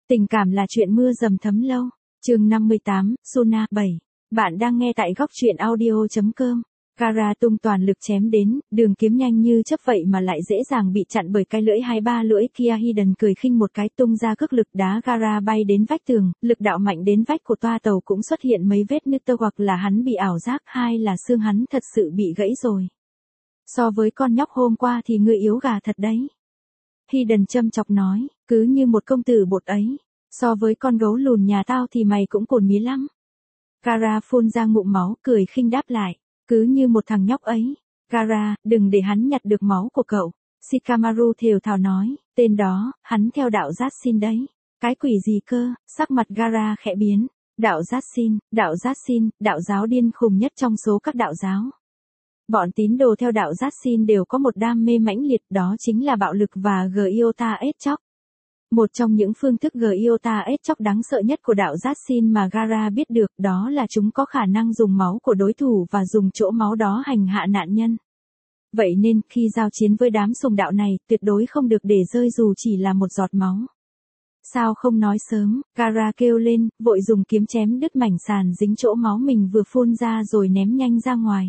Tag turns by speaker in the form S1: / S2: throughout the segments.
S1: Tình cảm là chuyện mưa dầm thấm lâu. Chương 58, Suna 7. Bạn đang nghe tại góc truyện audio.com. Kara tung toàn lực chém đến, đường kiếm nhanh như chớp vậy mà lại dễ dàng bị chặn bởi cái lưỡi 23 lưỡi kia. Hidden cười khinh một cái tung ra cước lực đá Kara bay đến vách tường, lực đạo mạnh đến vách của toa tàu cũng xuất hiện mấy vết nứt tơ, hoặc là hắn bị ảo giác, hay là xương hắn thật sự bị gãy rồi. So với con nhóc hôm qua thì ngươi yếu gà thật đấy. Hidden châm chọc nói, cứ như một công tử bột ấy. So với con gấu lùn nhà tao thì mày cũng cồn mí lắm. Kara phun ra ngụm máu, cười khinh đáp lại. Cứ như một thằng nhóc ấy. Kara, đừng để hắn nhặt được máu của cậu. Shikamaru thều thào nói, tên đó, hắn theo đạo Jashin đấy. Cái quỷ gì cơ? Sắc mặt Kara khẽ biến. Đạo Jashin, đạo giáo điên khùng nhất trong số các đạo giáo. Bọn tín đồ theo đạo Jashin đều có một đam mê mãnh liệt, đó chính là bạo lực và Gyota ết chóc. Một trong những phương thức Gyota ết chóc đáng sợ nhất của đạo Jashin mà Kara biết được, đó là chúng có khả năng dùng máu của đối thủ và dùng chỗ máu đó hành hạ nạn nhân. Vậy nên, khi giao chiến với đám sùng đạo này, tuyệt đối không được để rơi dù chỉ là một giọt máu. Sao không nói sớm? Kara kêu lên, vội dùng kiếm chém đứt mảnh sàn dính chỗ máu mình vừa phun ra rồi ném nhanh ra ngoài.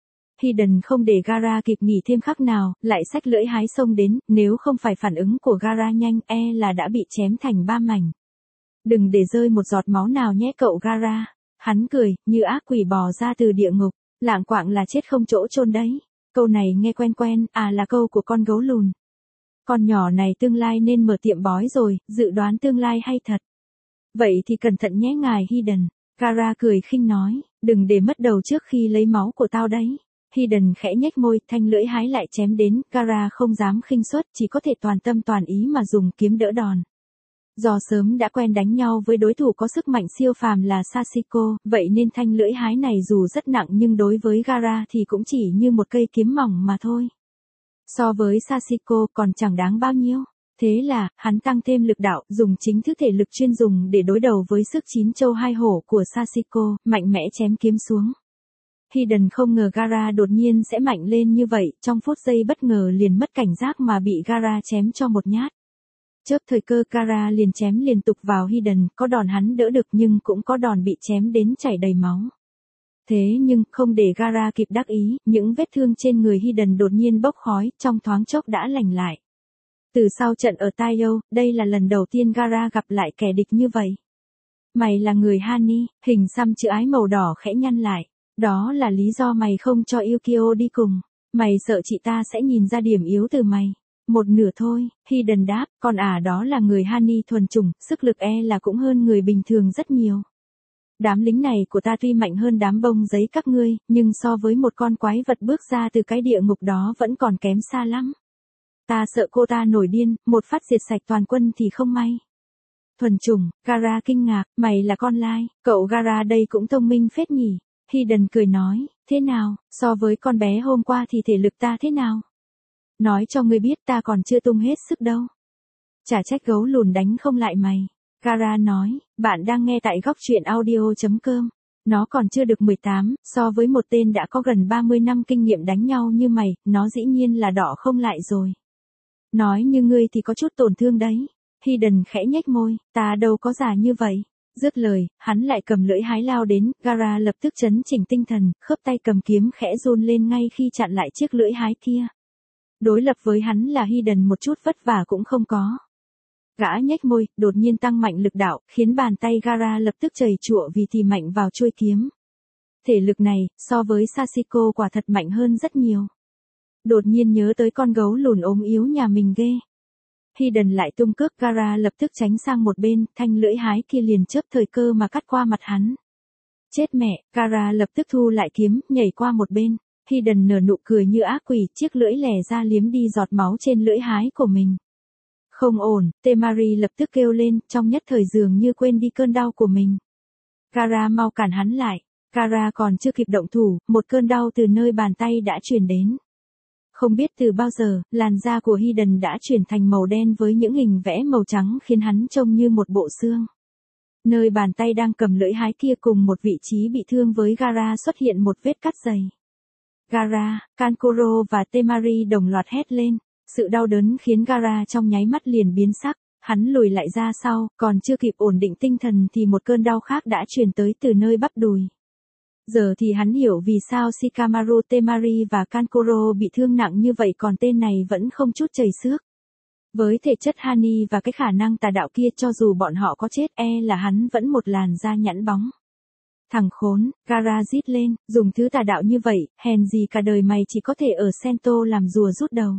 S1: Hidden không để Kara kịp nghỉ thêm khắc nào, lại xách lưỡi hái xông đến, nếu không phải phản ứng của Kara nhanh, là đã bị chém thành 3 mảnh. Đừng để rơi một giọt máu nào nhé cậu Kara. Hắn cười, như ác quỷ bò ra từ địa ngục, lạng quạng là chết không chỗ chôn đấy. Câu này nghe quen quen, là câu của con gấu lùn. Con nhỏ này tương lai nên mở tiệm bói rồi, dự đoán tương lai hay thật. Vậy thì cẩn thận nhé ngài Hidden. Kara cười khinh nói, đừng để mất đầu trước khi lấy máu của tao đấy. Hidden khẽ nhếch môi, thanh lưỡi hái lại chém đến, Kara không dám khinh suất, chỉ có thể toàn tâm toàn ý mà dùng kiếm đỡ đòn. Do sớm đã quen đánh nhau với đối thủ có sức mạnh siêu phàm là Sachiko, vậy nên thanh lưỡi hái này dù rất nặng nhưng đối với Kara thì cũng chỉ như một cây kiếm mỏng mà thôi. So với Sachiko còn chẳng đáng bao nhiêu. Thế là, hắn tăng thêm lực đạo, dùng chính thức thể lực chuyên dùng để đối đầu với sức 9 châu 2 hổ của Sachiko, mạnh mẽ chém kiếm xuống. Hidden không ngờ Kara đột nhiên sẽ mạnh lên như vậy, trong phút giây bất ngờ liền mất cảnh giác mà bị Kara chém cho một nhát. Chớp thời cơ Kara liền chém liên tục vào Hidden, có đòn hắn đỡ được nhưng cũng có đòn bị chém đến chảy đầy máu. Thế nhưng, không để Kara kịp đắc ý, những vết thương trên người Hidden đột nhiên bốc khói, trong thoáng chốc đã lành lại. Từ sau trận ở Taiyo, đây là lần đầu tiên Kara gặp lại kẻ địch như vậy. Mày là người Hani, hình xăm chữ ái màu đỏ khẽ nhăn lại. Đó là lý do mày không cho Yukio đi cùng. Mày sợ chị ta sẽ nhìn ra điểm yếu từ mày. Một nửa thôi, Hidden đáp, còn đó là người Hani thuần chủng, sức lực là cũng hơn người bình thường rất nhiều. Đám lính này của ta tuy mạnh hơn đám bông giấy các ngươi, nhưng so với một con quái vật bước ra từ cái địa ngục đó vẫn còn kém xa lắm. Ta sợ cô ta nổi điên, một phát diệt sạch toàn quân thì không may. Thuần chủng, Kara kinh ngạc, mày là con lai, cậu Kara đây cũng thông minh phết nhỉ. Hidden cười nói, thế nào, so với con bé hôm qua thì thể lực ta thế nào? Nói cho ngươi biết ta còn chưa tung hết sức đâu. Chả trách gấu lùn đánh không lại mày. Kara nói, bạn đang nghe tại góc truyện audio.com. Nó còn chưa được 18, so với một tên đã có gần 30 năm kinh nghiệm đánh nhau như mày, nó dĩ nhiên là đỏ không lại rồi. Nói như ngươi thì có chút tổn thương đấy. Hidden khẽ nhếch môi, ta đâu có già như vậy. Dứt lời, hắn lại cầm lưỡi hái lao đến, Kara lập tức chấn chỉnh tinh thần, khớp tay cầm kiếm khẽ run lên ngay khi chặn lại chiếc lưỡi hái kia. Đối lập với hắn là Hidden một chút vất vả cũng không có. Gã nhếch môi, đột nhiên tăng mạnh lực đạo, khiến bàn tay Kara lập tức chầy chụa vì thì mạnh vào chuôi kiếm. Thể lực này, so với Sachiko quả thật mạnh hơn rất nhiều. Đột nhiên nhớ tới con gấu lùn ốm yếu nhà mình ghê. Hidden lại tung cước, Kara lập tức tránh sang một bên, thanh lưỡi hái kia liền chớp thời cơ mà cắt qua mặt hắn. Chết mẹ, Kara lập tức thu lại kiếm, nhảy qua một bên. Hidden nở nụ cười như ác quỷ, chiếc lưỡi lẻ ra liếm đi giọt máu trên lưỡi hái của mình. Không ổn, Temari lập tức kêu lên, trong nhất thời dường như quên đi cơn đau của mình. Kara mau cản hắn lại. Kara còn chưa kịp động thủ, một cơn đau từ nơi bàn tay đã truyền đến. Không biết từ bao giờ, làn da của Hidden đã chuyển thành màu đen với những hình vẽ màu trắng khiến hắn trông như một bộ xương. Nơi bàn tay đang cầm lưỡi hái kia cùng một vị trí bị thương với Kara xuất hiện một vết cắt dày. Kara, Kankuro và Temari đồng loạt hét lên. Sự đau đớn khiến Kara trong nháy mắt liền biến sắc. Hắn lùi lại ra sau, còn chưa kịp ổn định tinh thần thì một cơn đau khác đã truyền tới từ nơi bắp đùi. Giờ thì hắn hiểu vì sao Shikamaru Temari và Kankuro bị thương nặng như vậy còn tên này vẫn không chút chảy xước. Với thể chất Hani và cái khả năng tà đạo kia cho dù bọn họ có chết là hắn vẫn một làn da nhẵn bóng. Thằng khốn, Gaara rít lên, dùng thứ tà đạo như vậy, hèn gì cả đời mày chỉ có thể ở Sento làm rùa rút đầu.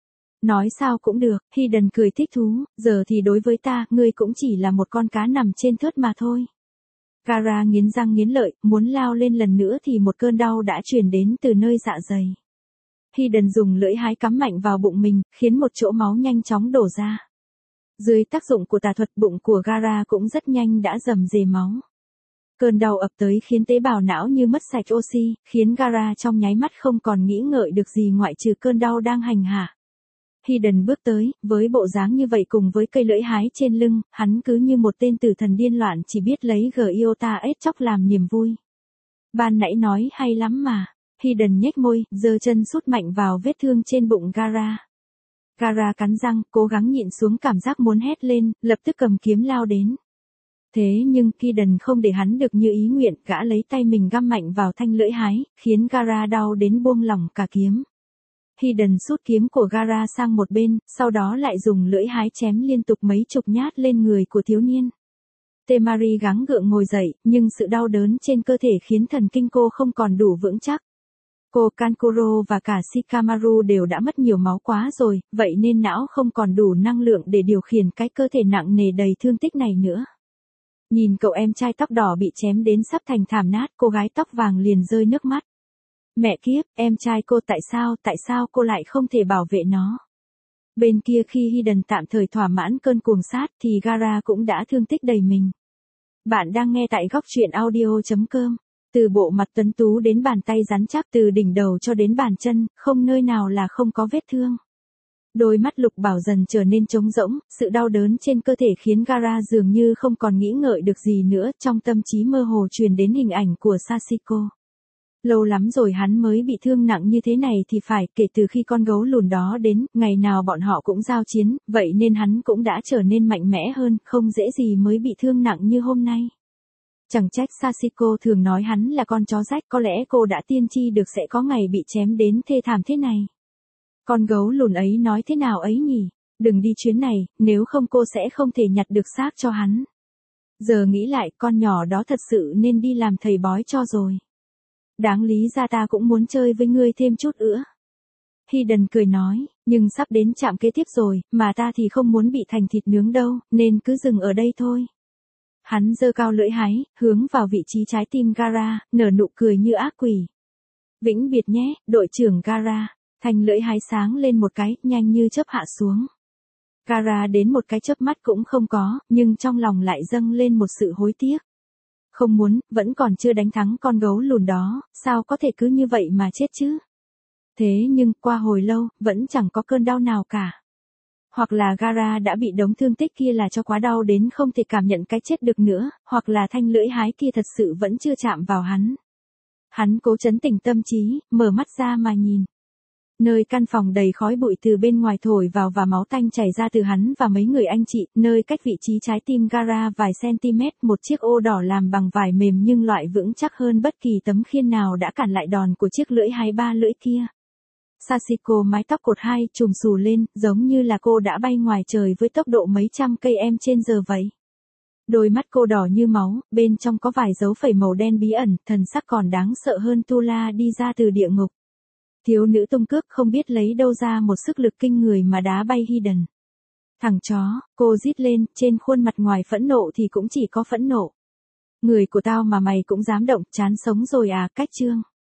S1: Nói sao cũng được, Hiden cười thích thú, giờ thì đối với ta, ngươi cũng chỉ là một con cá nằm trên thớt mà thôi. Gaara nghiến răng nghiến lợi, muốn lao lên lần nữa thì một cơn đau đã truyền đến từ nơi dạ dày. Hiden dùng lưỡi hái cắm mạnh vào bụng mình, khiến một chỗ máu nhanh chóng đổ ra. Dưới tác dụng của tà thuật bụng của Gaara cũng rất nhanh đã rầm rề máu. Cơn đau ập tới khiến tế bào não như mất sạch oxy, khiến Gaara trong nháy mắt không còn nghĩ ngợi được gì ngoại trừ cơn đau đang hành hạ. Hiden bước tới, với bộ dáng như vậy cùng với cây lưỡi hái trên lưng, hắn cứ như một tên tử thần điên loạn chỉ biết lấy Gyota ết chóc làm niềm vui. Ban nãy nói hay lắm mà. Hiden nhếch môi, giơ chân sút mạnh vào vết thương trên bụng Gaara. Gaara cắn răng, cố gắng nhịn xuống cảm giác muốn hét lên, lập tức cầm kiếm lao đến. Thế nhưng Hiden không để hắn được như ý nguyện, gã lấy tay mình găm mạnh vào thanh lưỡi hái, khiến Gaara đau đến buông lỏng cả kiếm. Hiden sút kiếm của Gaara sang một bên, sau đó lại dùng lưỡi hái chém liên tục mấy chục nhát lên người của thiếu niên. Temari gắng gượng ngồi dậy, nhưng sự đau đớn trên cơ thể khiến thần kinh cô không còn đủ vững chắc. Cô Kankuro và cả Shikamaru đều đã mất nhiều máu quá rồi, vậy nên não không còn đủ năng lượng để điều khiển cái cơ thể nặng nề đầy thương tích này nữa. Nhìn cậu em trai tóc đỏ bị chém đến sắp thành thảm nát, cô gái tóc vàng liền rơi nước mắt. Mẹ kiếp, em trai cô tại sao cô lại không thể bảo vệ nó? Bên kia khi Hiden tạm thời thỏa mãn cơn cuồng sát thì Gaara cũng đã thương tích đầy mình. Bạn đang nghe tại góc truyện audio.com. Từ bộ mặt tuấn tú đến bàn tay rắn chắc, từ đỉnh đầu cho đến bàn chân, không nơi nào là không có vết thương. Đôi mắt Lục Bảo dần trở nên trống rỗng, sự đau đớn trên cơ thể khiến Gaara dường như không còn nghĩ ngợi được gì nữa, trong tâm trí mơ hồ truyền đến hình ảnh của Sachiko. Lâu lắm rồi hắn mới bị thương nặng như thế này thì phải, kể từ khi con gấu lùn đó đến, ngày nào bọn họ cũng giao chiến, vậy nên hắn cũng đã trở nên mạnh mẽ hơn, không dễ gì mới bị thương nặng như hôm nay. Chẳng trách Sachiko thường nói hắn là con chó rách, có lẽ cô đã tiên tri được sẽ có ngày bị chém đến thê thảm thế này. Con gấu lùn ấy nói thế nào ấy nhỉ? Đừng đi chuyến này, nếu không cô sẽ không thể nhặt được xác cho hắn. Giờ nghĩ lại, con nhỏ đó thật sự nên đi làm thầy bói cho rồi. Đáng lý ra ta cũng muốn chơi với ngươi thêm chút nữa. Hiden cười nói, nhưng sắp đến trạm kế tiếp rồi, mà ta thì không muốn bị thành thịt nướng đâu, nên cứ dừng ở đây thôi. Hắn giơ cao lưỡi hái, hướng vào vị trí trái tim Gaara, nở nụ cười như ác quỷ. Vĩnh biệt nhé, đội trưởng Gaara. Thanh lưỡi hái sáng lên một cái, nhanh như chớp hạ xuống. Gaara đến một cái chớp mắt cũng không có, nhưng trong lòng lại dâng lên một sự hối tiếc. Không muốn, vẫn còn chưa đánh thắng con gấu lùn đó, sao có thể cứ như vậy mà chết chứ? Thế nhưng, qua hồi lâu, vẫn chẳng có cơn đau nào cả. Hoặc là Gaara đã bị đống thương tích kia là cho quá đau đến không thể cảm nhận cái chết được nữa, hoặc là thanh lưỡi hái kia thật sự vẫn chưa chạm vào hắn. Hắn cố trấn tĩnh tâm trí, mở mắt ra mà nhìn. Nơi căn phòng đầy khói bụi từ bên ngoài thổi vào và máu tanh chảy ra từ hắn và mấy người anh chị, nơi cách vị trí trái tim Gaara vài cm, một chiếc ô đỏ làm bằng vải mềm nhưng loại vững chắc hơn bất kỳ tấm khiên nào đã cản lại đòn của chiếc lưỡi hái ba lưỡi kia. Sachiko mái tóc cột hai trùm xù lên, giống như là cô đã bay ngoài trời với tốc độ mấy trăm cây trên giờ vậy. Đôi mắt cô đỏ như máu, bên trong có vài dấu phẩy màu đen bí ẩn, thần sắc còn đáng sợ hơn Tula đi ra từ địa ngục. Thiếu nữ tung cước không biết lấy đâu ra một sức lực kinh người mà đá bay Hiden. Thằng chó, cô rít lên, trên khuôn mặt ngoài phẫn nộ thì cũng chỉ có phẫn nộ. Người của tao mà mày cũng dám động, chán sống rồi à, cách chương.